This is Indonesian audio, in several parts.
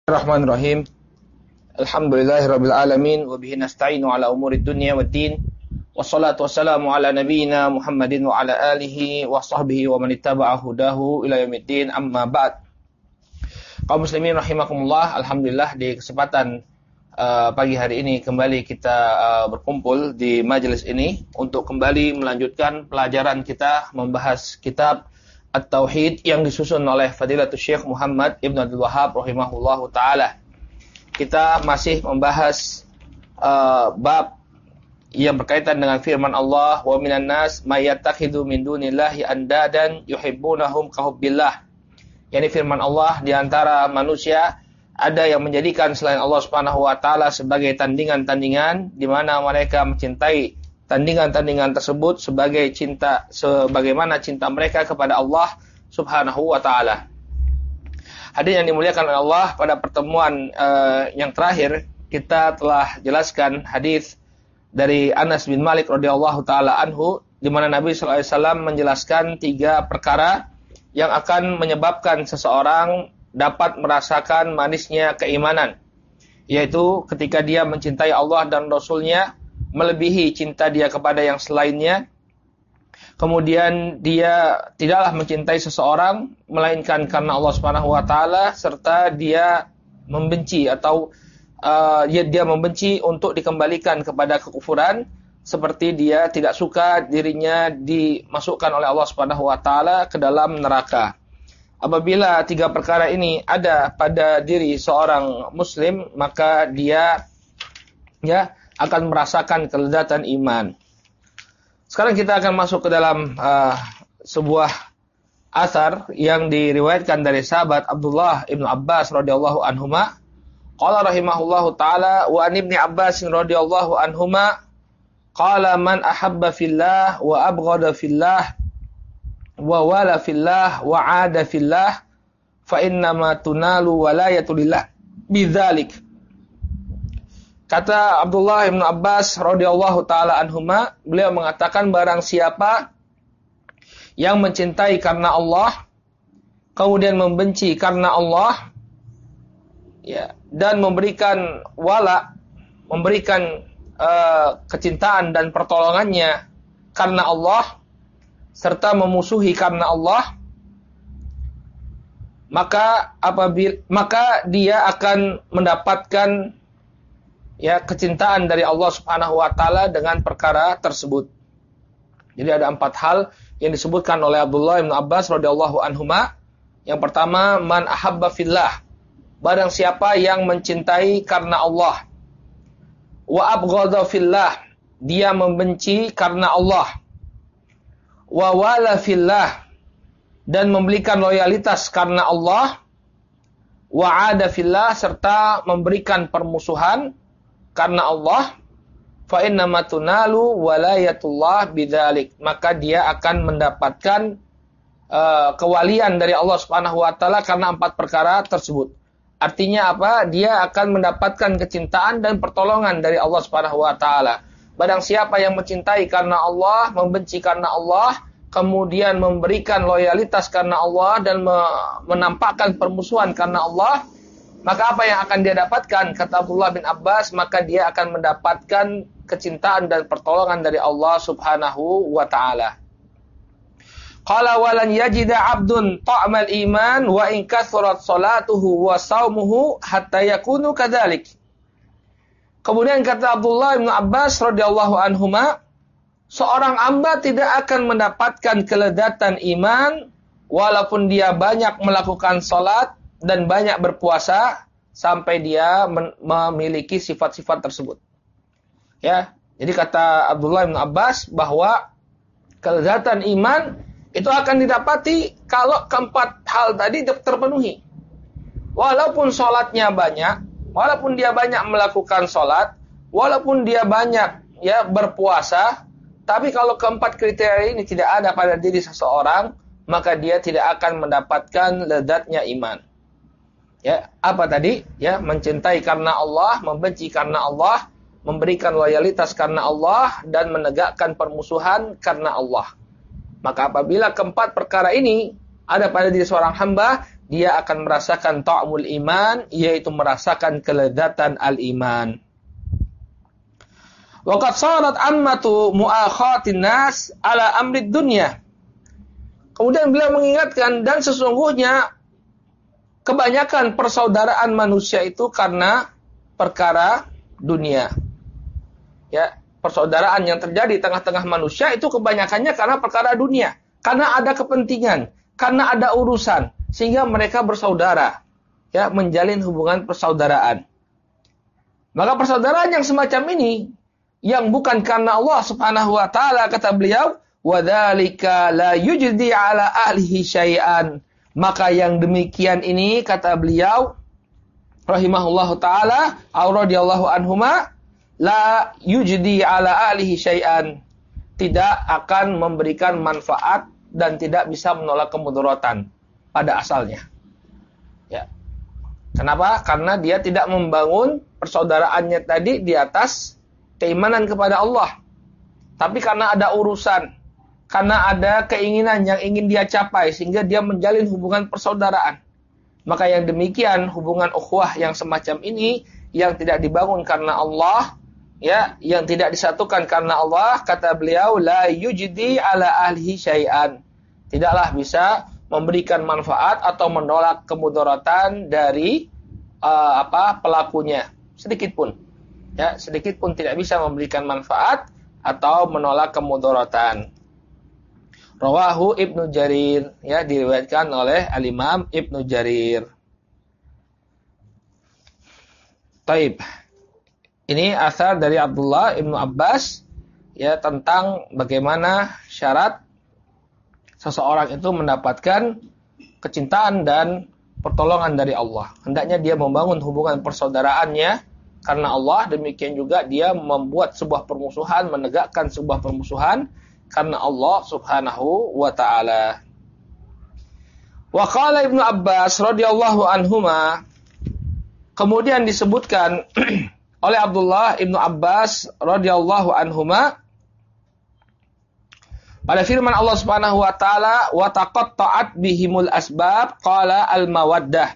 Bismillahirrahmanirrahim. Alhamdulillahirabbil alamin wa bihi nasta'inu ala umurid dunya waddin. Wassalatu wassalamu ala nabiyyina Muhammadin wa ala alihi wa sahbihi wa man ittaba'a hudahu ila yaumiddin. Amma ba'd. Kaum muslimin rahimakumullah, alhamdulillah di kesempatan pagi hari ini kembali kita berkumpul di majelis ini untuk kembali melanjutkan pelajaran kita membahas kitab At-Tauhid yang disusun oleh Fadilatul Syekh Muhammad Ibn Abdul Wahhab rahimahullahu ta'ala. Kita masih membahas bab yang berkaitan dengan firman Allah, wa minan nas may yattakhidhu min dunillahi andadan yuhibbunahum kahubbillah. Yani firman Allah, di antara manusia ada yang menjadikan selain Allah Subhanahu wa taala sebagai tandingan-tandingan di mana mereka mencintai tandingan-tandingan tersebut sebagaimana cinta mereka kepada Allah Subhanahu wa taala. Hadirin yang dimuliakan oleh Allah, pada pertemuan yang terakhir kita telah jelaskan hadis dari Anas bin Malik radhiyallahu taala anhu di mana Nabi sallallahu alaihi wasallam menjelaskan 3 perkara yang akan menyebabkan seseorang dapat merasakan manisnya keimanan, yaitu ketika dia mencintai Allah dan Rasul-Nya melebihi cinta dia kepada yang selainnya. Kemudian dia tidaklah mencintai seseorang melainkan karena Allah Subhanahu wa taala, serta dia membenci atau dia membenci untuk dikembalikan kepada kekufuran, seperti dia tidak suka dirinya dimasukkan oleh Allah Subhanahu wa taala ke dalam neraka. Apabila 3 perkara ini ada pada diri seorang muslim, maka dia akan merasakan kelezatan iman. Sekarang kita akan masuk ke dalam sebuah asar yang diriwayatkan dari sahabat Abdullah ibn Abbas radhiyallahu anhuma. Qala rahimahullahu taala, wa an ibni Abbas radhiyallahu anhuma qala man ahabba fillah wa abghada fillah wa wala fillah wa ada fillah fa innama tunalu walayatillah bidzalik. Kata Abdullah bin Abbas radhiyallahu taala anhuma, beliau mengatakan, barang siapa yang mencintai karena Allah, kemudian membenci karena Allah, dan memberikan wala, memberikan kecintaan dan pertolongannya karena Allah, serta memusuhi karena Allah, maka dia akan mendapatkan kecintaan dari Allah Subhanahu wa taala dengan perkara tersebut. Jadi ada 4 hal yang disebutkan oleh Abdullah bin Abbas radhiyallahu anhuma. Yang pertama, man ahabba fillah, barang siapa yang mencintai karena Allah. Wa abghadha fillah, dia membenci karena Allah. Wa wala fillah, dan memberikan loyalitas karena Allah. Wa ada fillah, serta memberikan permusuhan karena Allah. Fa innama tunalu walayatullah bidzalik, maka dia akan mendapatkan kewalian dari Allah Subhanahu wa taala karena 4 perkara tersebut. Artinya apa? Dia akan mendapatkan kecintaan dan pertolongan dari Allah Subhanahu wa taala. Barang siapa yang mencintai karena Allah, membenci karena Allah, kemudian memberikan loyalitas karena Allah dan menampakkan permusuhan karena Allah, maka apa yang akan dia dapatkan? Kata Abdullah bin Abbas, maka dia akan mendapatkan kecintaan dan pertolongan dari Allah Subhanahu wa taala. Qala walan yajida 'abdun ta'mal iman wa in kathurat salatuhu wa shaumuhu hatta yakunu kadzalik. Kemudian kata Abdullah bin Abbas radhiyallahu anhuma, seorang hamba tidak akan mendapatkan kelezatan iman walaupun dia banyak melakukan salat dan banyak berpuasa sampai dia memiliki sifat-sifat tersebut. Jadi kata Abdullah bin Abbas bahwa kelezatan iman itu akan didapati kalau 4 hal tadi terpenuhi. Walaupun sholatnya banyak, walaupun dia banyak melakukan sholat, walaupun dia banyak berpuasa, tapi kalau 4 kriteria ini tidak ada pada diri seseorang, maka dia tidak akan mendapatkan lezatnya iman. Apa tadi? Mencintai karena Allah, membenci karena Allah, memberikan loyalitas karena Allah, dan menegakkan permusuhan karena Allah. Maka apabila 4 perkara ini ada pada diri seorang hamba, dia akan merasakan ta'mul iman, yaitu merasakan kelezatan al-iman. Wa qad sarat ammatu mu'akhatin nas ala amrid dunya. Kemudian beliau mengingatkan, dan sesungguhnya kebanyakan persaudaraan manusia itu karena perkara dunia. Ya, persaudaraan yang terjadi di tengah-tengah manusia itu kebanyakannya karena perkara dunia. Karena ada kepentingan, karena ada urusan, sehingga mereka bersaudara, ya, menjalin hubungan persaudaraan. Maka persaudaraan yang semacam ini, yang bukan karena Allah Subhanahu wa taala, kata beliau, wa dzalika la yujdi ala ahlihi syai'an. Maka yang demikian ini, kata beliau rahimahullahu taala au radhiyallahu anhuma, la yujdi ala ahlihi syai'an, tidak akan memberikan manfaat dan tidak bisa menolak kemudaratan pada asalnya. Ya. Kenapa? Karena dia tidak membangun persaudaraannya tadi di atas keimanan kepada Allah. Tapi karena ada urusan, karena ada keinginan yang ingin dia capai, sehingga dia menjalin hubungan persaudaraan. Maka yang demikian, hubungan ukhuwah yang semacam ini, yang tidak dibangun karena Allah, ya, yang tidak disatukan karena Allah, kata beliau, la yujdi ala ahlihi syai'an, tidaklah bisa memberikan manfaat atau menolak kemudaratan dari pelakunya sedikit pun. Ya, sedikit pun tidak bisa memberikan manfaat atau menolak kemudaratan. Rawahu Ibnu Jarir, ya, diriwayatkan oleh Al-Imam Ibnu Jarir. Taib. Ini asar dari Abdullah Ibnu Abbas, ya, tentang bagaimana syarat seseorang itu mendapatkan kecintaan dan pertolongan dari Allah. Hendaknya dia membangun hubungan persaudaraannya karena Allah, demikian juga dia membuat sebuah permusuhan, menegakkan sebuah permusuhan karena Allah Subhanahu wa taala. Wa qala Ibnu Abbas radhiyallahu anhuma, kemudian disebutkan oleh Abdullah Ibnu Abbas radhiyallahu anhuma pada firman Allah Subhanahu wa taala, wa taqatta'at bihimul asbab qala al-mawaddah.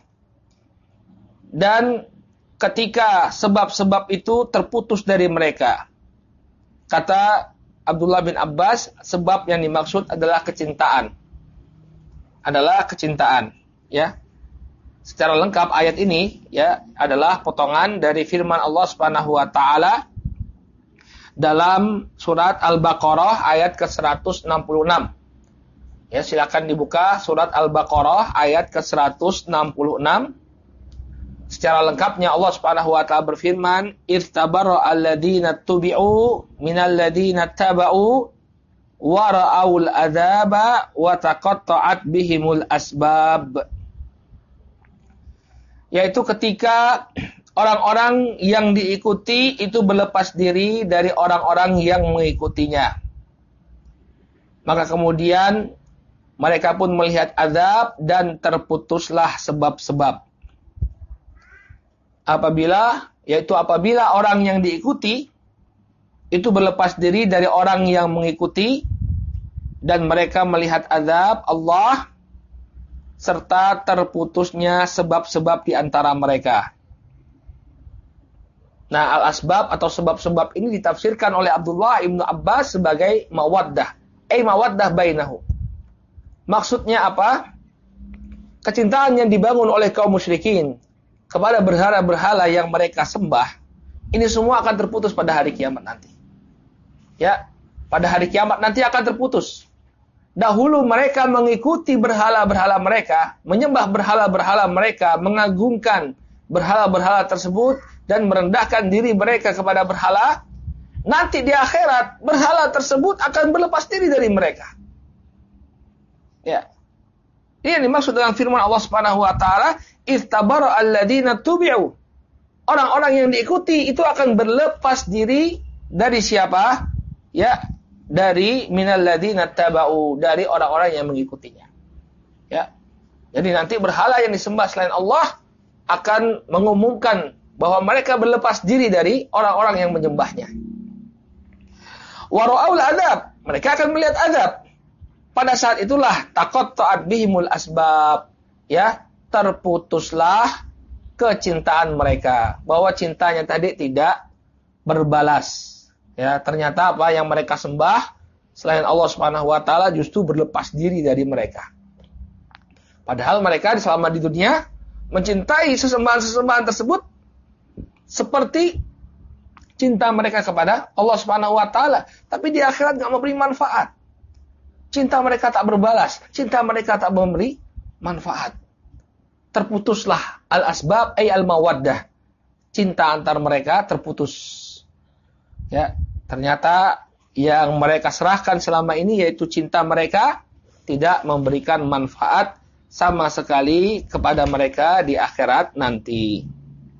Dan ketika sebab-sebab itu terputus dari mereka, kata Abdullah bin Abbas, sebab yang dimaksud adalah kecintaan. Adalah kecintaan, ya. Secara lengkap ayat ini, ya, adalah potongan dari firman Allah Subhanahu wa taala dalam surat Al-Baqarah ayat ke-166. Ya, silakan dibuka surat Al-Baqarah ayat ke-166. Secara lengkapnya Allah Subhanahu wa taala berfirman, "Istabarra alladziina tubi'u minal ladziina taba'u wa ra'aul adzaba wa taqatta'at bihimul asbab." Yaitu ketika orang-orang yang diikuti itu berlepas diri dari orang-orang yang mengikutinya. Maka kemudian mereka pun melihat azab dan terputuslah sebab-sebab. Apabila orang yang diikuti itu berlepas diri dari orang yang mengikuti dan mereka melihat azab Allah serta terputusnya sebab-sebab di antara mereka. Nah, al-asbab atau sebab-sebab ini ditafsirkan oleh Abdullah Ibnu Abbas sebagai mawaddah. Mawaddah bainahu. Maksudnya apa? Kecintaan yang dibangun oleh kaum musyrikin kepada berhala-berhala yang mereka sembah, ini semua akan terputus pada hari kiamat nanti. Ya, pada hari kiamat nanti akan terputus. Dahulu mereka mengikuti berhala-berhala mereka, menyembah berhala-berhala mereka, mengagungkan berhala-berhala tersebut dan merendahkan diri mereka kepada berhala. Nanti di akhirat berhala tersebut akan berlepas diri dari mereka. Ya. Ini yang dimaksud dengan firman Allah Subhanahu wa taala, "Istabara alladziina tubi'u." Orang-orang yang diikuti itu akan berlepas diri dari siapa? Ya, dari minal ladzina taba'u, dari orang-orang yang mengikutinya. Ya. Jadi nanti berhala yang disembah selain Allah akan mengumumkan bahwa mereka berlepas diri dari orang-orang yang menyembahnya. Wa ra'aul adzab, mereka akan melihat azab. Pada saat itulah taqatta'at bihimul asbab, ya, terputuslah kecintaan mereka, bahwa cintanya tadi tidak berbalas. Ya, ternyata apa yang mereka sembah selain Allah Subhanahu wa taala justru berlepas diri dari mereka. Padahal mereka selama di dunia mencintai sesembahan-sesembahan tersebut seperti cinta mereka kepada Allah Subhanahu wa taala, tapi di akhirat enggak memberi manfaat. Cinta mereka tak berbalas, cinta mereka tak memberi manfaat. Terputuslah al-asbab ay al-mawaddah. Cinta antar mereka terputus. Ya, ternyata yang mereka serahkan selama ini yaitu cinta mereka tidak memberikan manfaat sama sekali kepada mereka di akhirat nanti.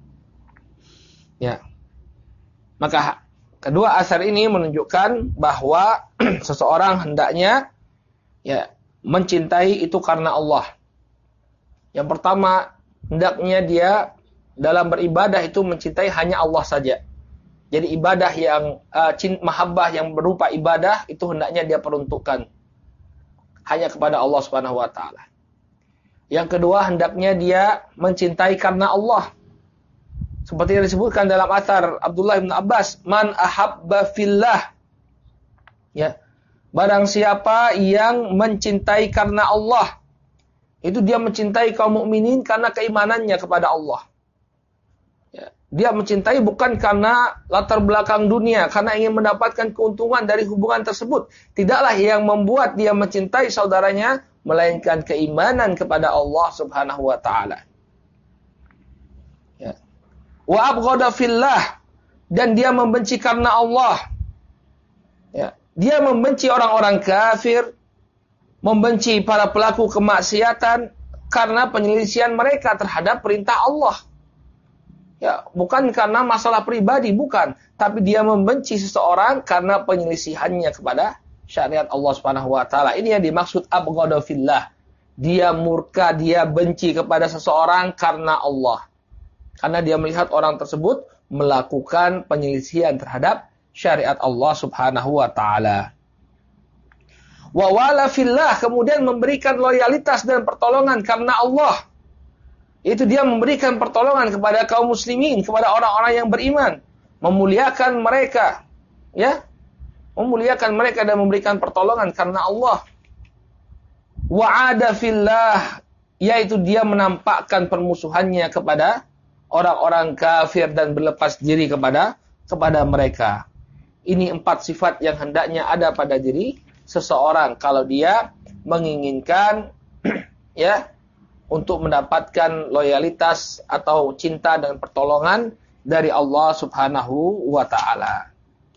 Ya. Maka kedua asar ini menunjukkan bahwa seseorang hendaknya ya mencintai itu karena Allah. Yang pertama, hendaknya dia dalam beribadah itu mencintai hanya Allah saja. Jadi ibadah yang mahabbah yang berupa ibadah itu hendaknya dia peruntukkan hanya kepada Allah Subhanahu wa taala. Yang kedua, hendaknya dia mencintai karena Allah. Seperti yang disebutkan dalam athar Abdullah bin Abbas, man ahabba fillah. Ya. Barang siapa yang mencintai karena Allah, itu dia mencintai kaum mukminin karena keimanannya kepada Allah. Ya. Dia mencintai bukan karena latar belakang dunia, karena ingin mendapatkan keuntungan dari hubungan tersebut. Tidaklah yang membuat dia mencintai saudaranya, melainkan keimanan kepada Allah Subhanahu wa taala. Ya. Wa abghada fillah, dan dia membenci karena Allah. Ya. Dia membenci orang-orang kafir, membenci para pelaku kemaksiatan karena penyelisihan mereka terhadap perintah Allah. Ya, bukan karena masalah pribadi, bukan, tapi dia membenci seseorang karena penyelisihannya kepada syariat Allah Subhanahu wa taala. Ini yang dimaksud abghada fillah. Dia murka, dia benci kepada seseorang karena Allah. Karena dia melihat orang tersebut melakukan penyelisihan terhadap syariat Allah Subhanahu wa taala. Wa wala fillah, kemudian memberikan loyalitas dan pertolongan karena Allah. Itu dia memberikan pertolongan kepada kaum muslimin, kepada orang-orang yang beriman, memuliakan mereka, ya, memuliakan mereka dan memberikan pertolongan karena Allah. Wa'ada fillah, yaitu dia menampakkan permusuhannya kepada orang-orang kafir dan berlepas diri kepada mereka. Ini 4 sifat yang hendaknya ada pada diri seseorang kalau dia menginginkan ya untuk mendapatkan loyalitas atau cinta dan pertolongan dari Allah Subhanahu wa taala.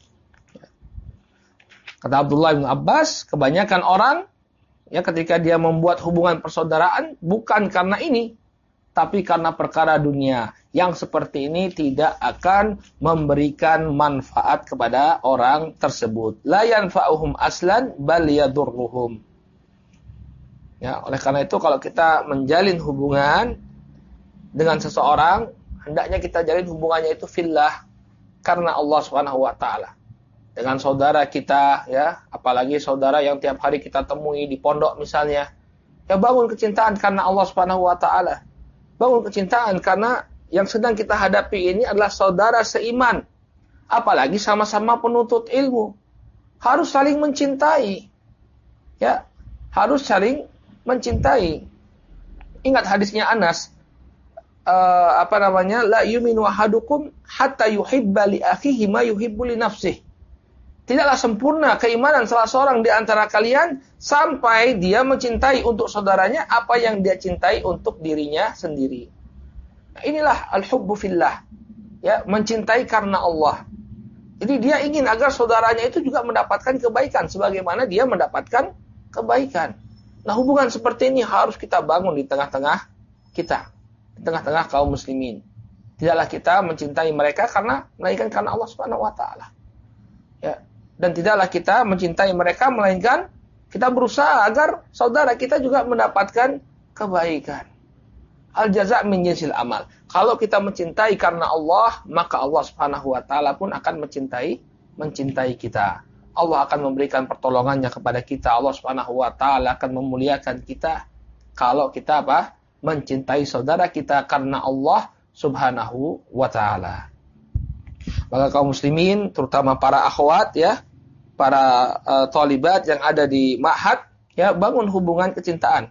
Kata Abdullah bin Abbas, kebanyakan orang ya ketika dia membuat hubungan persaudaraan bukan karena ini, tapi karena perkara dunia. Yang seperti ini tidak akan memberikan manfaat kepada orang tersebut. La yanfa'uhum aslan bal yadurruhum. Ya, oleh karena itu kalau kita menjalin hubungan dengan seseorang, hendaknya kita jalin hubungannya itu fillah karena Allah Subhanahu wa taala. Dengan saudara kita ya, apalagi saudara yang tiap hari kita temui di pondok misalnya, ya bangun kecintaan karena Allah Subhanahu wa taala. Bangun kecintaan karena yang sedang kita hadapi ini adalah saudara seiman. Apalagi sama-sama penuntut ilmu. Harus saling mencintai. Ya, harus saling mencintai. Ingat hadisnya Anas, la yuminu ahadukum hatta yuhibba li akhihi ma yuhibbu li nafsihi. Tidaklah sempurna keimanan salah seorang di antara kalian sampai dia mencintai untuk saudaranya apa yang dia cintai untuk dirinya sendiri. Nah, inilah al-hubbu fillah. Ya, mencintai karena Allah. Jadi dia ingin agar saudaranya itu juga mendapatkan kebaikan sebagaimana dia mendapatkan kebaikan. Nah, hubungan seperti ini harus kita bangun di tengah-tengah kita, di tengah-tengah kaum muslimin. Tidaklah kita mencintai mereka melainkan karena Allah Subhanahu wa taala. Ya, dan tidaklah kita mencintai mereka melainkan kita berusaha agar saudara kita juga mendapatkan kebaikan. Al jaza' min jinsil amal. Kalau kita mencintai karena Allah, maka Allah Subhanahu wa taala pun akan mencintai kita. Allah akan memberikan pertolongannya kepada kita. Allah Subhanahu wa taala akan memuliakan kita kalau kita mencintai saudara kita karena Allah Subhanahu wa taala. Maka kaum muslimin, terutama para akhwat ya, para thalibat yang ada di ma'had ya, bangun hubungan kecintaan.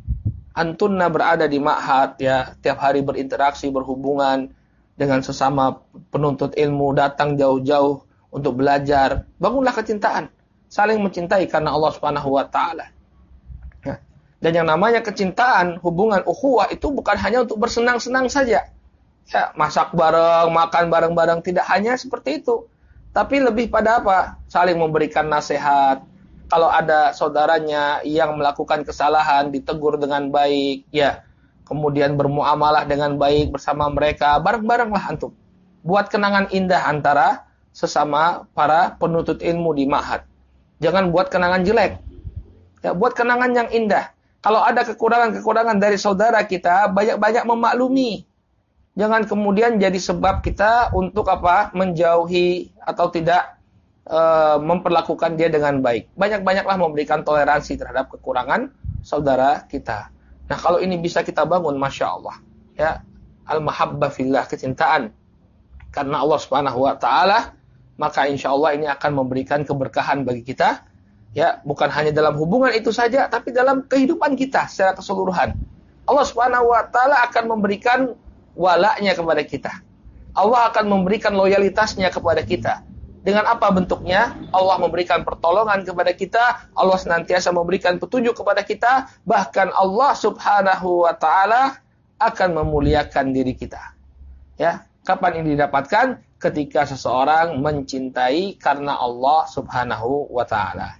Antunna berada di ma'had ya, tiap hari berinteraksi, berhubungan dengan sesama penuntut ilmu, datang jauh-jauh untuk belajar. Bangunlah kecintaan, saling mencintai karena Allah Subhanahu wa taala. Ya. Dan yang namanya kecintaan, hubungan ukhuwah itu bukan hanya untuk bersenang-senang saja. Ya, masak bareng, makan bareng-bareng, tidak hanya seperti itu. Tapi lebih pada apa? Saling memberikan nasihat. Kalau ada saudaranya yang melakukan kesalahan, ditegur dengan baik, ya. Kemudian bermuamalah dengan baik bersama mereka, bareng-barenglah antum. Buat kenangan indah antara sesama para penuntut ilmu di ma'had. Jangan buat kenangan jelek. Ya, buat kenangan yang indah. Kalau ada kekurangan-kekurangan dari saudara kita, banyak-banyak memaklumi. Jangan kemudian jadi sebab kita untuk apa? Menjauhi atau tidak memperlakukan dia dengan baik. Banyak-banyaklah memberikan toleransi terhadap kekurangan saudara kita. Nah, kalau ini bisa kita bangun, Masya Allah. Ya, al-mahabbah fillah, kecintaan karena Allah Subhanahu wa taala, maka insya Allah ini akan memberikan keberkahan bagi kita. Ya, bukan hanya dalam hubungan itu saja, tapi dalam kehidupan kita secara keseluruhan. Allah Subhanahu wa taala akan memberikan walaknya kepada kita. Allah akan memberikan loyalitasnya kepada kita. Dengan apa bentuknya? Allah memberikan pertolongan kepada kita, Allah senantiasa memberikan petunjuk kepada kita, bahkan Allah Subhanahu wa taala akan memuliakan diri kita. Ya, kapan ini didapatkan? Ketika seseorang mencintai karena Allah Subhanahu wa taala.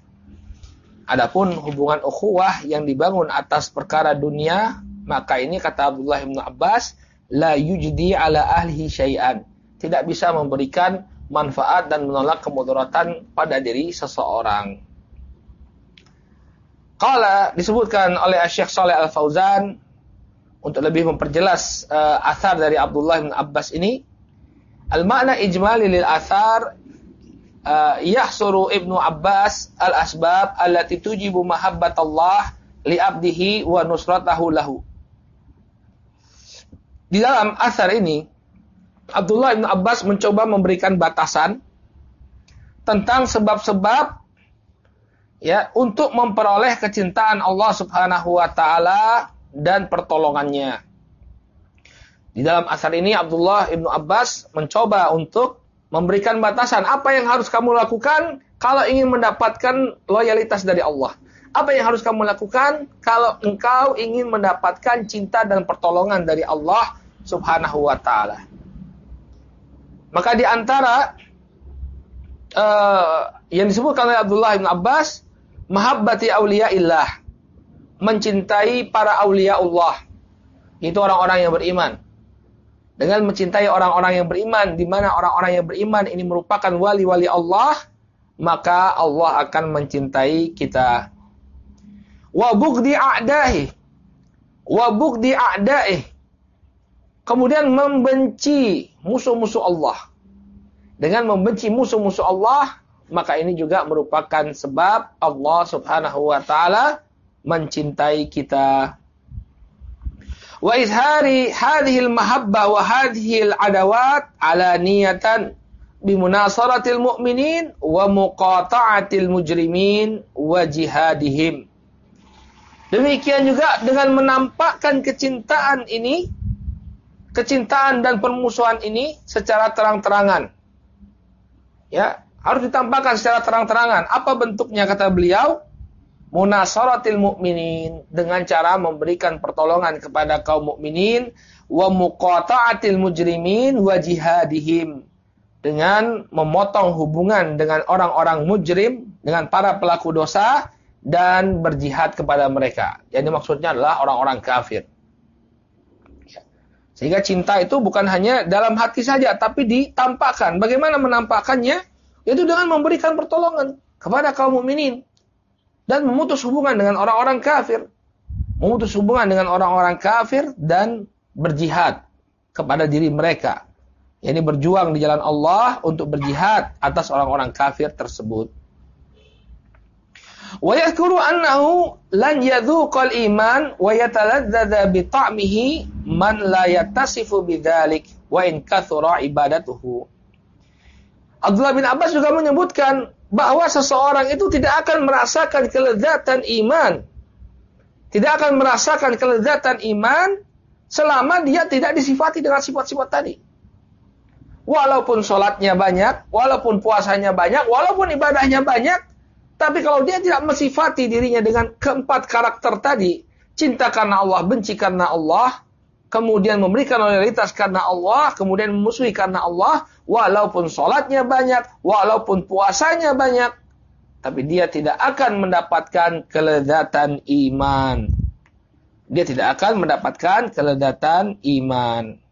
Adapun hubungan ukhuwah yang dibangun atas perkara dunia, maka ini kata Abdullah bin Abbas, la yujdi ala ahlihi syai'an. Tidak bisa memberikan manfaat dan menolak kemudaratan pada diri seseorang. Qala, disebutkan oleh Syekh Shalih Al-Fauzan untuk lebih memperjelas athar dari Abdullah bin Abbas ini, al-makna ijmali lil athar yahsuru Ibnu Abbas al-asbab allati tujibu mahabbatallah li abdihi wa nusratahu lahu. Di dalam athar ini Abdullah bin Abbas mencoba memberikan batasan tentang sebab-sebab ya untuk memperoleh kecintaan Allah Subhanahu wa taala dan pertolongannya. Di dalam asar ini Abdullah bin Abbas mencoba untuk memberikan batasan apa yang harus kamu lakukan kalau ingin mendapatkan loyalitas dari Allah. Apa yang harus kamu lakukan kalau engkau ingin mendapatkan cinta dan pertolongan dari Allah Subhanahu wa taala. Maka di antara yang disebutkan oleh Abdullah bin Abbas, mahabbati auliyaillah, mencintai para aulia Allah. Itu orang-orang yang beriman. Dengan mencintai orang-orang yang beriman, di mana orang-orang yang beriman ini merupakan wali-wali Allah, maka Allah akan mencintai kita. Wa bughdi a'dahi, wa bughdi a'daih. Kemudian membenci musuh-musuh Allah. Dengan membenci musuh-musuh Allah, maka ini juga merupakan sebab Allah Subhanahu wa taala mencintai kita. Wa izhari hadhil mahabbah wa hadhil adawat ala niyatan bimunasaratil mu'minin wa muqata'atil mujrimin wa jihadihim. Demikian juga dengan menampakkan kecintaan ini, kecintaan dan permusuhan ini secara terang-terangan. Ya, harus ditampakkan secara terang-terangan. Apa bentuknya kata beliau? Munasaratil mu'minin, dengan cara memberikan pertolongan kepada kaum mukminin, wa muqata'atil mujrimin wa jihadihim, dengan memotong hubungan dengan orang-orang mujrim, dengan para pelaku dosa dan berjihad kepada mereka. Jadi maksudnya adalah orang-orang kafir. Sehingga cinta itu bukan hanya dalam hati saja, tapi ditampakkan. Bagaimana menampakkannya? Yaitu dengan memberikan pertolongan kepada kaum mukminin dan memutus hubungan dengan orang-orang kafir. Memutus hubungan dengan orang-orang kafir dan berjihad kepada diri mereka. Yani berjuang di jalan Allah untuk berjihad atas orang-orang kafir tersebut. Wa yadhkuru annahu lan yadhuqal iman wa yataladzadza bi ta'mihi man la yattasifu bidzalik wa in kathura ibadatuhu. Abdullah bin Abbas juga menyebutkan bahwa seseorang itu tidak akan merasakan kelezatan iman. Tidak akan merasakan kelezatan iman selama dia tidak disifati dengan sifat-sifat tadi. Walaupun sholatnya banyak, walaupun puasanya banyak, walaupun ibadahnya banyak, tapi kalau dia tidak mensifati dirinya dengan keempat karakter tadi, cinta karena Allah, benci karena Allah, kemudian memberikan loyalitas karena Allah, kemudian memusuhi karena Allah, walaupun sholatnya banyak, walaupun puasanya banyak, tapi dia tidak akan mendapatkan kelezatan iman. Dia tidak akan mendapatkan kelezatan iman.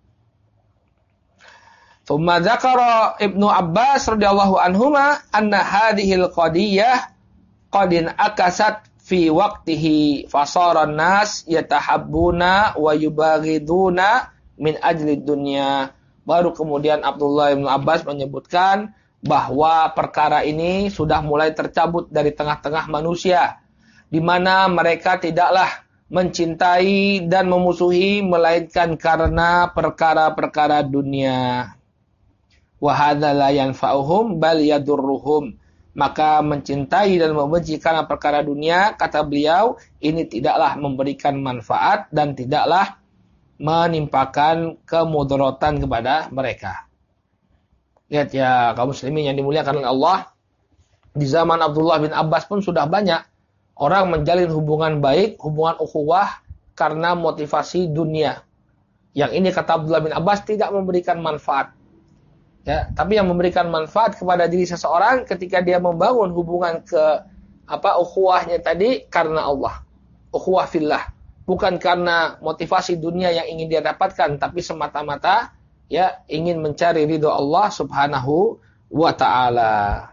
Tsumma dzakara Ibnu Abbas radhiyallahu anhuma anna hadhil qadiyah qadin akasat fi waqtihi fasara an-nas yatahabbuna wa yubaghiduna min ajli dunya. Baru kemudian Abdullah bin Abbas menyebutkan bahwa perkara ini sudah mulai tercabut dari tengah-tengah manusia, di mana mereka tidaklah mencintai dan memusuhi melainkan karena perkara-perkara dunia. Wa hadza la yanfa'uhum bal yadurruhum. Maka mencintai dan membenci karena perkara dunia, kata beliau, ini tidaklah memberikan manfaat dan tidaklah menimpakan kemudaratan kepada mereka. Lihat ya kaum muslimin yang dimuliakan oleh Allah, di zaman Abdullah bin Abbas pun sudah banyak orang menjalin hubungan baik, hubungan ukhuwah karena motivasi dunia. Yang ini kata Abdullah bin Abbas tidak memberikan manfaat. Ya, tapi yang memberikan manfaat kepada diri seseorang ketika dia membangun hubungan ukhuwahnya tadi karena Allah. Ukhuwah fillah, bukan karena motivasi dunia yang ingin dia dapatkan, tapi semata-mata ya ingin mencari ridho Allah Subhanahu wa taala.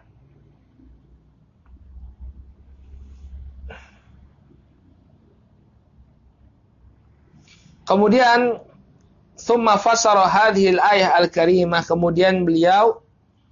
Kemudian Tsumma fassara hadhil ayah al-karimah. Kemudian beliau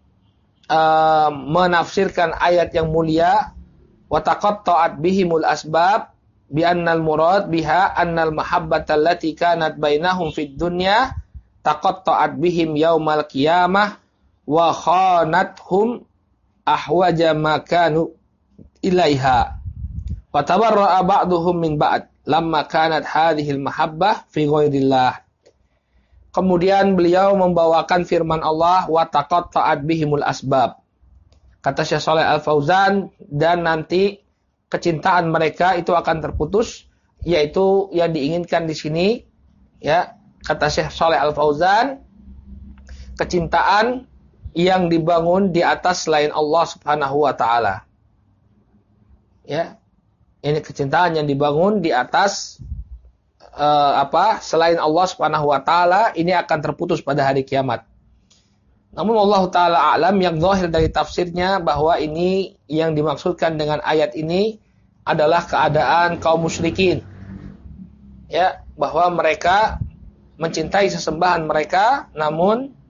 menafsirkan ayat yang mulia. Wa taqatta'at bihimul asbab bi annal murad biha annal mahabbata allati kanat bainahum fid dunya taqatta'at bihim yaumal qiyamah wa khanathum ahwaja ma kanu ilaiha. Wa tabarra'a ba'duhum min ba'd lamma kanat hadhil mahabbah fi ghairillah. Kemudian beliau membawakan firman Allah wa taqatta'at bihimul asbab. Kata Syekh Shalih Al-Fauzan, dan nanti kecintaan mereka itu akan terputus, yaitu yang diinginkan di sini ya, kata Syekh Shalih Al-Fauzan, kecintaan yang dibangun di atas selain Allah Subhanahu wa taala. Ya. Ini kecintaan yang dibangun di atas selain Allah Subhanahu wa taala, ini akan terputus pada hari kiamat. Namun Allah taala alam, yang zahir dari tafsirnya bahwa ini yang dimaksudkan dengan ayat ini adalah keadaan kaum musyrikin. Ya, bahwa mereka mencintai sesembahan mereka, namun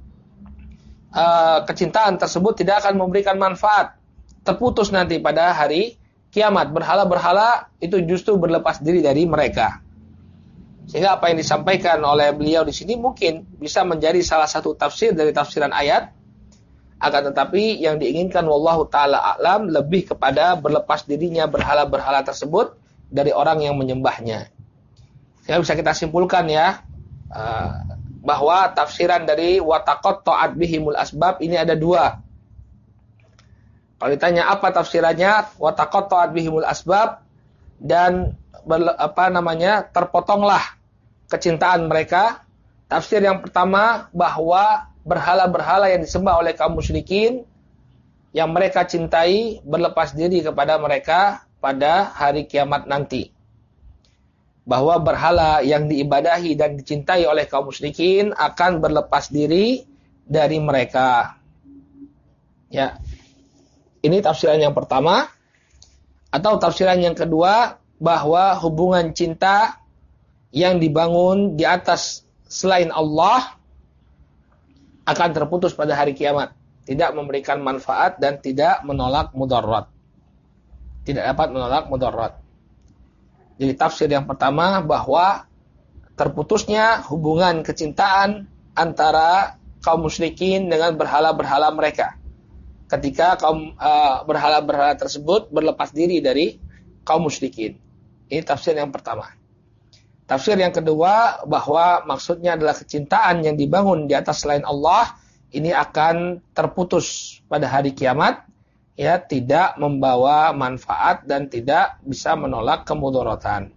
kecintaan tersebut tidak akan memberikan manfaat. Terputus nanti pada hari kiamat. Berhala-berhala itu justru berlepas diri dari mereka. Sehingga apa yang disampaikan oleh beliau di sini mungkin bisa menjadi salah satu tafsir dari tafsiran ayat. Akan tetapi yang diinginkan wallahu taala a'lam lebih kepada berlepas dirinya berhala-berhala tersebut dari orang yang menyembahnya. Sehingga bisa kita simpulkan ya, bahwa tafsiran dari wa taqatta'at bihimul asbab ini ada dua. Kalau ditanya apa tafsirannya wa taqatta'at bihimul asbab dan terpotonglah kecintaan mereka. Tafsir yang pertama bahwa berhala-berhala yang disembah oleh kaum musyrikin yang mereka cintai berlepas diri kepada mereka pada hari kiamat nanti. Bahwa berhala yang diibadahi dan dicintai oleh kaum musyrikin akan berlepas diri dari mereka. Ya. Ini tafsiran yang pertama. Atau tafsiran yang kedua, bahwa hubungan cinta yang dibangun di atas selain Allah akan terputus pada hari kiamat, tidak memberikan manfaat dan tidak menolak mudarat. tidak dapat menolak mudarat. Jadi tafsir yang pertama bahwa terputusnya hubungan kecintaan antara kaum musyrikin dengan berhala-berhala mereka. Ketika kaum berhala-berhala tersebut berlepas diri dari kaum musyrikin. Ini tafsir yang pertama. Tafsir yang kedua bahwa maksudnya adalah kecintaan yang dibangun di atas selain Allah ini akan terputus pada hari kiamat, ya, tidak membawa manfaat dan tidak bisa menolak kemudaratan.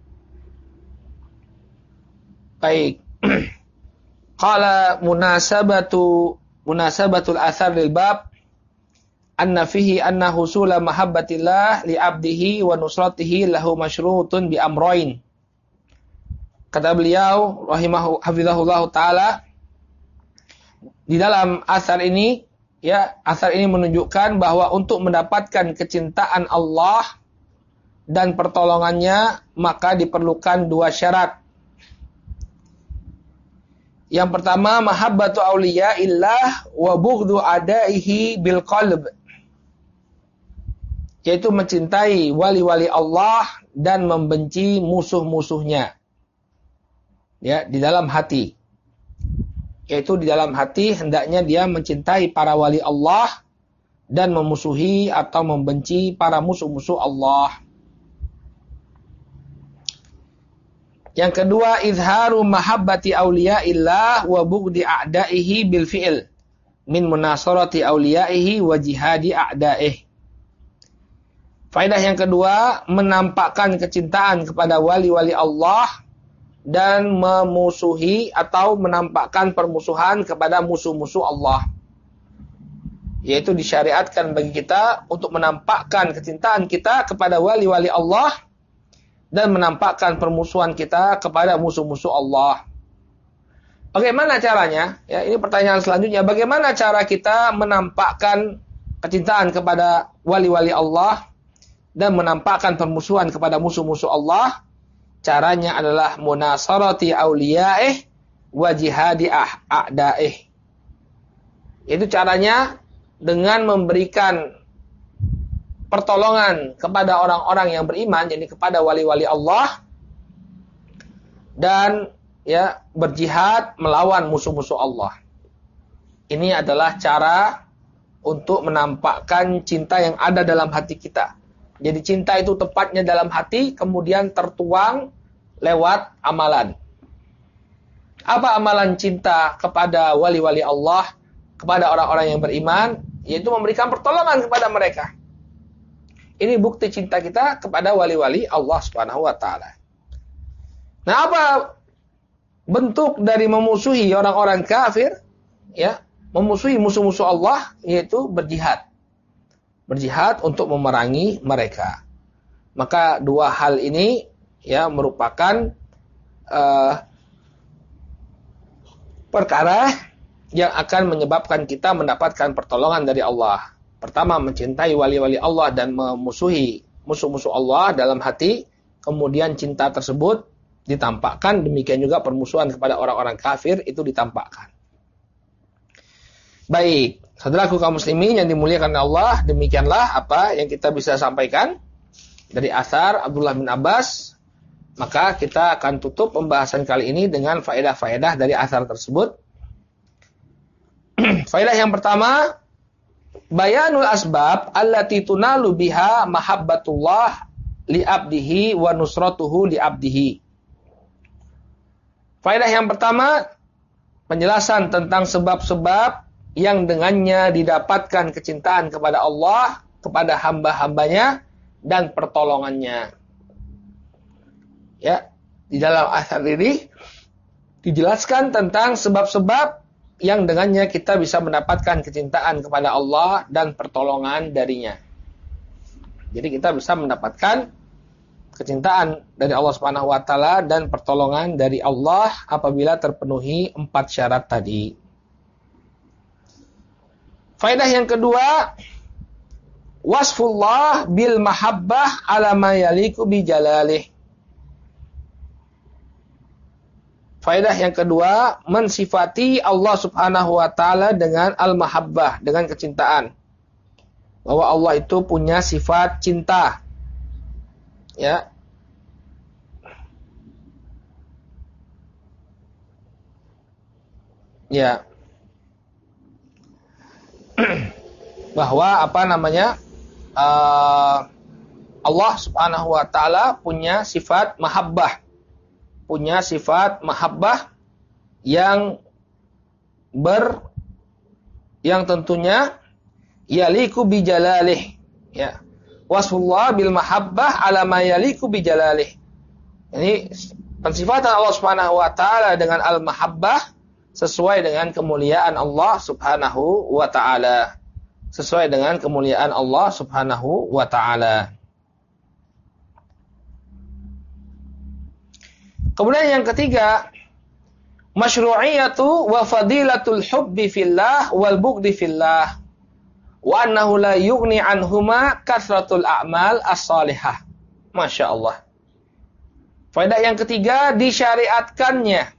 Baik. Qala munasabatul athar lil bab anna fihi anna husula mahabbatillah li 'abdihi wa nusratihi lahu masyrutun bi amrayn. Kata beliau hafizahullah taala, di dalam asar ini, ya, asar ini menunjukkan bahwa untuk mendapatkan kecintaan Allah dan pertolongannya maka diperlukan dua syarat. Yang pertama, mahabbatu auliyaillah wa bughdu adaihi bil qalb, yaitu mencintai wali-wali Allah dan membenci musuh-musuhnya, ya, di dalam hati. Yaitu di dalam hati hendaknya dia mencintai para wali Allah dan memusuhi atau membenci para musuh-musuh Allah. Yang kedua, izharu mahabbati auliyaillah wa bughdi a'daihi bil fi'l min munasarati auliyaihi wa jihadi a'daih. Faedah yang kedua, menampakkan kecintaan kepada wali-wali Allah dan memusuhi atau menampakkan permusuhan kepada musuh-musuh Allah. Yaitu disyariatkan bagi kita untuk menampakkan kecintaan kita kepada wali-wali Allah dan menampakkan permusuhan kita kepada musuh-musuh Allah. Bagaimana caranya? Ya, ini pertanyaan selanjutnya. Bagaimana cara kita menampakkan kecintaan kepada wali-wali Allah dan menampakkan permusuhan kepada musuh-musuh Allah? Caranya adalah munasarati auliyaih wa jihadi a'daih. Itu caranya dengan memberikan pertolongan kepada orang-orang yang beriman, yakni kepada wali-wali Allah, dan, ya, berjihad melawan musuh-musuh Allah. Ini adalah cara untuk menampakkan cinta yang ada dalam hati kita. Jadi cinta itu tepatnya dalam hati, kemudian tertuang lewat amalan. Apa amalan cinta kepada wali-wali Allah, kepada orang-orang yang beriman? Yaitu memberikan pertolongan kepada mereka. Ini bukti cinta kita kepada wali-wali Allah Subhanahu wa taala. Nah, apa bentuk dari memusuhi orang-orang kafir? Ya, memusuhi musuh-musuh Allah, yaitu berjihad. Berjihad untuk memerangi mereka. Maka dua hal ini, ya, merupakan perkara yang akan menyebabkan kita mendapatkan pertolongan dari Allah. Pertama, mencintai wali-wali Allah dan memusuhi musuh-musuh Allah dalam hati. Kemudian cinta tersebut ditampakkan. Demikian juga permusuhan kepada orang-orang kafir itu ditampakkan. Baik, saudaraku kaum muslimin yang dimuliakan Allah, demikianlah apa yang kita bisa sampaikan dari asar Abdullah bin Abbas. Maka kita akan tutup pembahasan kali ini dengan faedah-faedah dari asar tersebut. Faedah yang pertama, bayanul asbab allati tunalu biha mahabbatullah li abdihi wa nusratuhu li abdihi. Faedah yang pertama, penjelasan tentang sebab-sebab yang dengannya didapatkan kecintaan kepada Allah, kepada hamba-hambanya, dan pertolongannya. Ya, di dalam asar ini dijelaskan tentang sebab-sebab yang dengannya kita bisa mendapatkan kecintaan kepada Allah dan pertolongan darinya. Jadi kita bisa mendapatkan kecintaan dari Allah Subhanahu wa taala dan pertolongan dari Allah apabila terpenuhi 4 syarat tadi. Faedah yang kedua, wasfullah bil mahabbah ala ma yaliku bi jalalih. Faedah yang kedua, mensifati Allah Subhanahu wa taala dengan al-mahabbah, dengan kecintaan. Bahwa Allah itu punya sifat cinta Ya. Ya. Bahwa Allah Subhanahu wa taala punya sifat mahabbah. Punya sifat mahabbah yang tentunya yaliku bijalalih. Ya. Wasfullah bil mahabbah ala ma yaliku bijalalih. Ini pensifatan Allah Subhanahu wa taala dengan al-mahabbah sesuai dengan kemuliaan Allah Subhanahu wa taala. Sesuai dengan kemuliaan Allah Subhanahu wa taala. Kemudian yang ketiga, masyru'iyatu wa fadilatul hubbi fillah wal bughdi fillah. Wa annahu la yughni anhuma kathratul a'mal as-salihah. Masya Allah. Faedah yang ketiga, disyariatkannya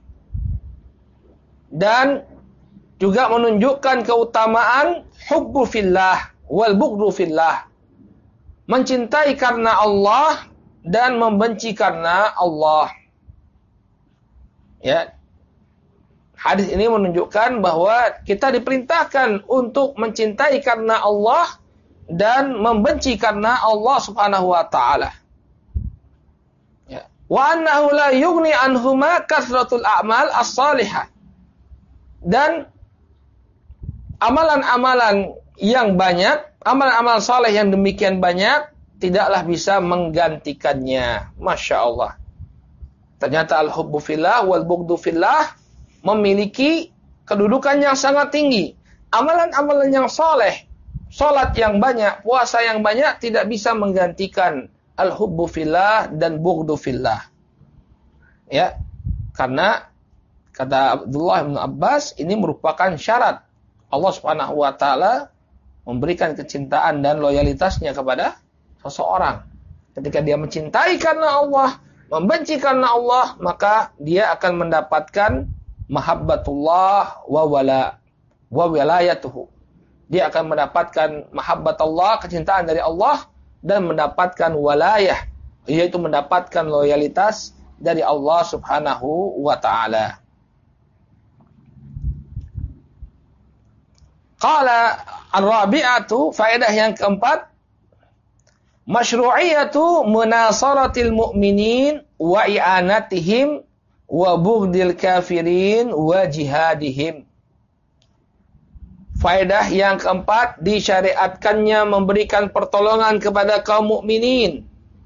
dan juga menunjukkan keutamaan hubbu fillah wal bughdu fillah. Mencintai karena Allah dan membenci karena Allah. Ya. Hadis ini menunjukkan bahwa kita diperintahkan untuk mencintai karena Allah dan membenci karena Allah Subhanahu wa taala. Ya. Wa annahu la yughni anhuma kathratul a'mal as-salihah. Dan amalan-amalan yang banyak, amalan-amalan saleh yang demikian banyak tidaklah bisa menggantikannya. Masya Allah. Ternyata al-hubbu fillah wal bughdu fillah memiliki kedudukan yang sangat tinggi. Amalan-amalan yang saleh, salat yang banyak, puasa yang banyak tidak bisa menggantikan al-hubbu fillah dan bughdu fillah. Ya. Karena kata Abdullah bin Abbas, ini merupakan syarat Allah Subhanahu wa taala memberikan kecintaan dan loyalitasnya kepada seseorang. Ketika dia mencintai karena Allah, membenci karena Allah, maka dia akan mendapatkan mahabbatullah wa walayatuhu. Dia akan mendapatkan mahabbat Allah, kecintaan dari Allah, dan mendapatkan walayah, yaitu mendapatkan loyalitas dari Allah Subhanahu wa ta'ala. Qala ar-rabi'atu, faedah yang keempat, masyru'iyatu munasaratil mu'minin wa i'anatihim wa bughdil kafirin wa jihadihim. Faedah yang keempat, disyariatkannya memberikan pertolongan kepada kaum mukminin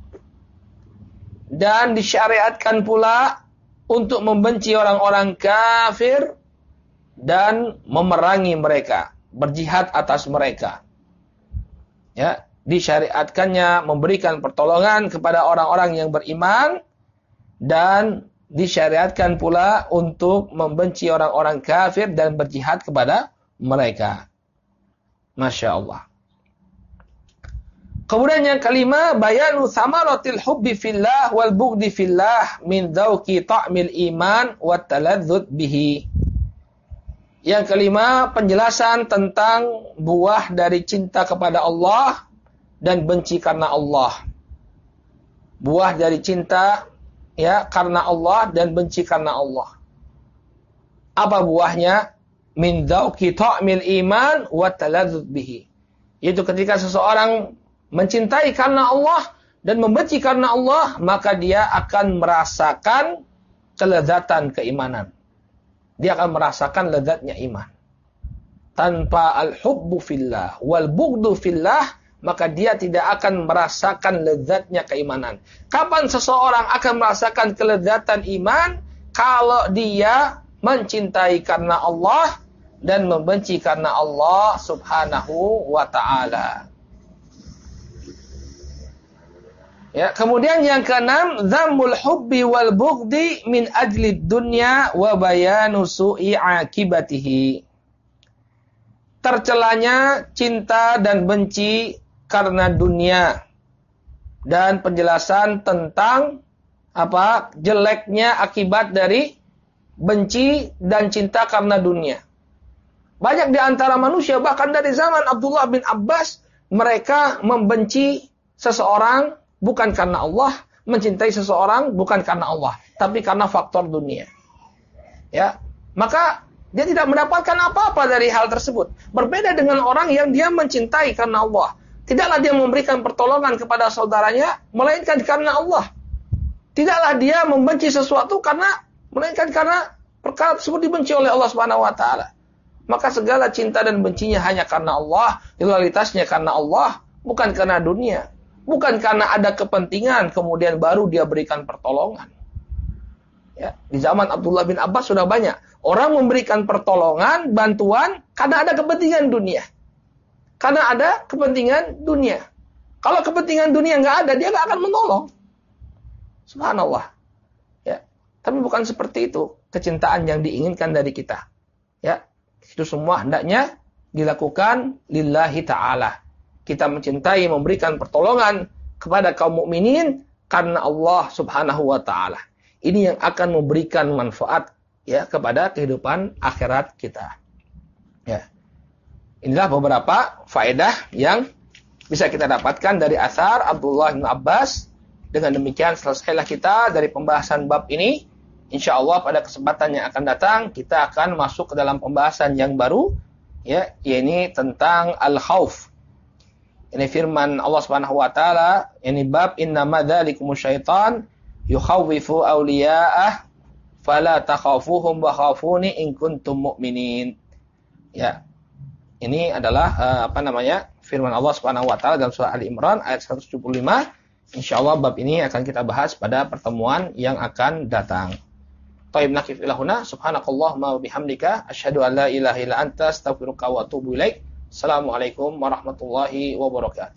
dan disyariatkan pula untuk membenci orang-orang kafir dan memerangi mereka, berjihad atas mereka. Ya, disyariatkannya memberikan pertolongan kepada orang-orang yang beriman dan disyariatkan pula untuk membenci orang-orang kafir dan berjihad kepada mereka. Masya Allah. Kemudian yang kelima, bayanu samaratil hubbi fillah wal bughdi fillah min dzauqi ta'mil iman wa taladzud bihi. Yang kelima, penjelasan tentang buah dari cinta kepada Allah dan benci karena Allah. Buah dari cinta ya karena Allah dan benci karena Allah. Apa buahnya? Min dzauqi ta'mil iman wa taladzud bihi. Yaitu ketika seseorang mencintai karena Allah dan membenci karena Allah, maka dia akan merasakan kelezatan keimanan. Dia akan merasakan lezatnya iman. Tanpa al-hubbu fillah wal bughdu fillah, maka dia tidak akan merasakan lezatnya keimanan. Kapan seseorang akan merasakan kelezatan iman? Kalau dia mencintai karena Allah dan membenci karena Allah Subhanahu wa ta'ala. Ya, kemudian yang keenam, dhammul hubbi wal bughdi min ajli dunya wa bayanu su'i akibatihi. Tercelanya cinta dan benci karena dunia dan penjelasan tentang jeleknya akibat dari benci dan cinta karena dunia. Banyak di antara manusia, bahkan dari zaman Abdullah bin Abbas, mereka membenci seseorang bukan karena Allah, mencintai seseorang bukan karena Allah, tapi karena faktor dunia. Ya, maka dia tidak mendapatkan apa-apa dari hal tersebut. Berbeda dengan orang yang dia mencintai karena Allah. Tidaklah dia memberikan pertolongan kepada saudaranya, melainkan karena Allah. Tidaklah dia membenci sesuatu melainkan karena perkara tersebut dibenci oleh Allah Subhanahu wa taala. Maka segala cinta dan bencinya hanya karena Allah, loyalitasnya karena Allah, bukan karena dunia. Bukan karena ada kepentingan kemudian baru dia berikan pertolongan. Ya, di zaman Abdullah bin Abbas sudah banyak orang memberikan pertolongan, bantuan karena ada kepentingan dunia. Karena ada kepentingan dunia. Kalau kepentingan dunia nggak ada, dia nggak akan menolong. Subhanallah. Ya, tapi bukan seperti itu kecintaan yang diinginkan dari kita. Ya, itu semua hendaknya dilakukan lillahi ta'ala. Kita mencintai, memberikan pertolongan kepada kaum mukminin karena Allah Subhanahu wa taala. Ini yang akan memberikan manfaat ya kepada kehidupan akhirat kita. Ya. Inilah beberapa faedah yang bisa kita dapatkan dari asar Abdullah bin Abbas. Dengan demikian selesailah kita dari pembahasan bab ini. Insyaallah pada kesempatan yang akan datang kita akan masuk ke dalam pembahasan yang baru ya, yakni tentang al-khauf. Ini firman Allah Subhanahu wa taala, ini bab innama dzalikumus syaitan yukhawwifu awliya'ah fala takhafuhum wa khafuni in kuntum mu'minin. Ya. Ini adalah firman Allah Subhanahu wa taala dalam surah Ali Imran ayat 175. Insyaallah bab ini akan kita bahas pada pertemuan yang akan datang. Taib nakif ilahuna subhanakallahumma wa bihamdika asyhadu an la ilaha illa anta astaghfiruka wa atubu ilaik. Assalamualaikum warahmatullahi wabarakatuh.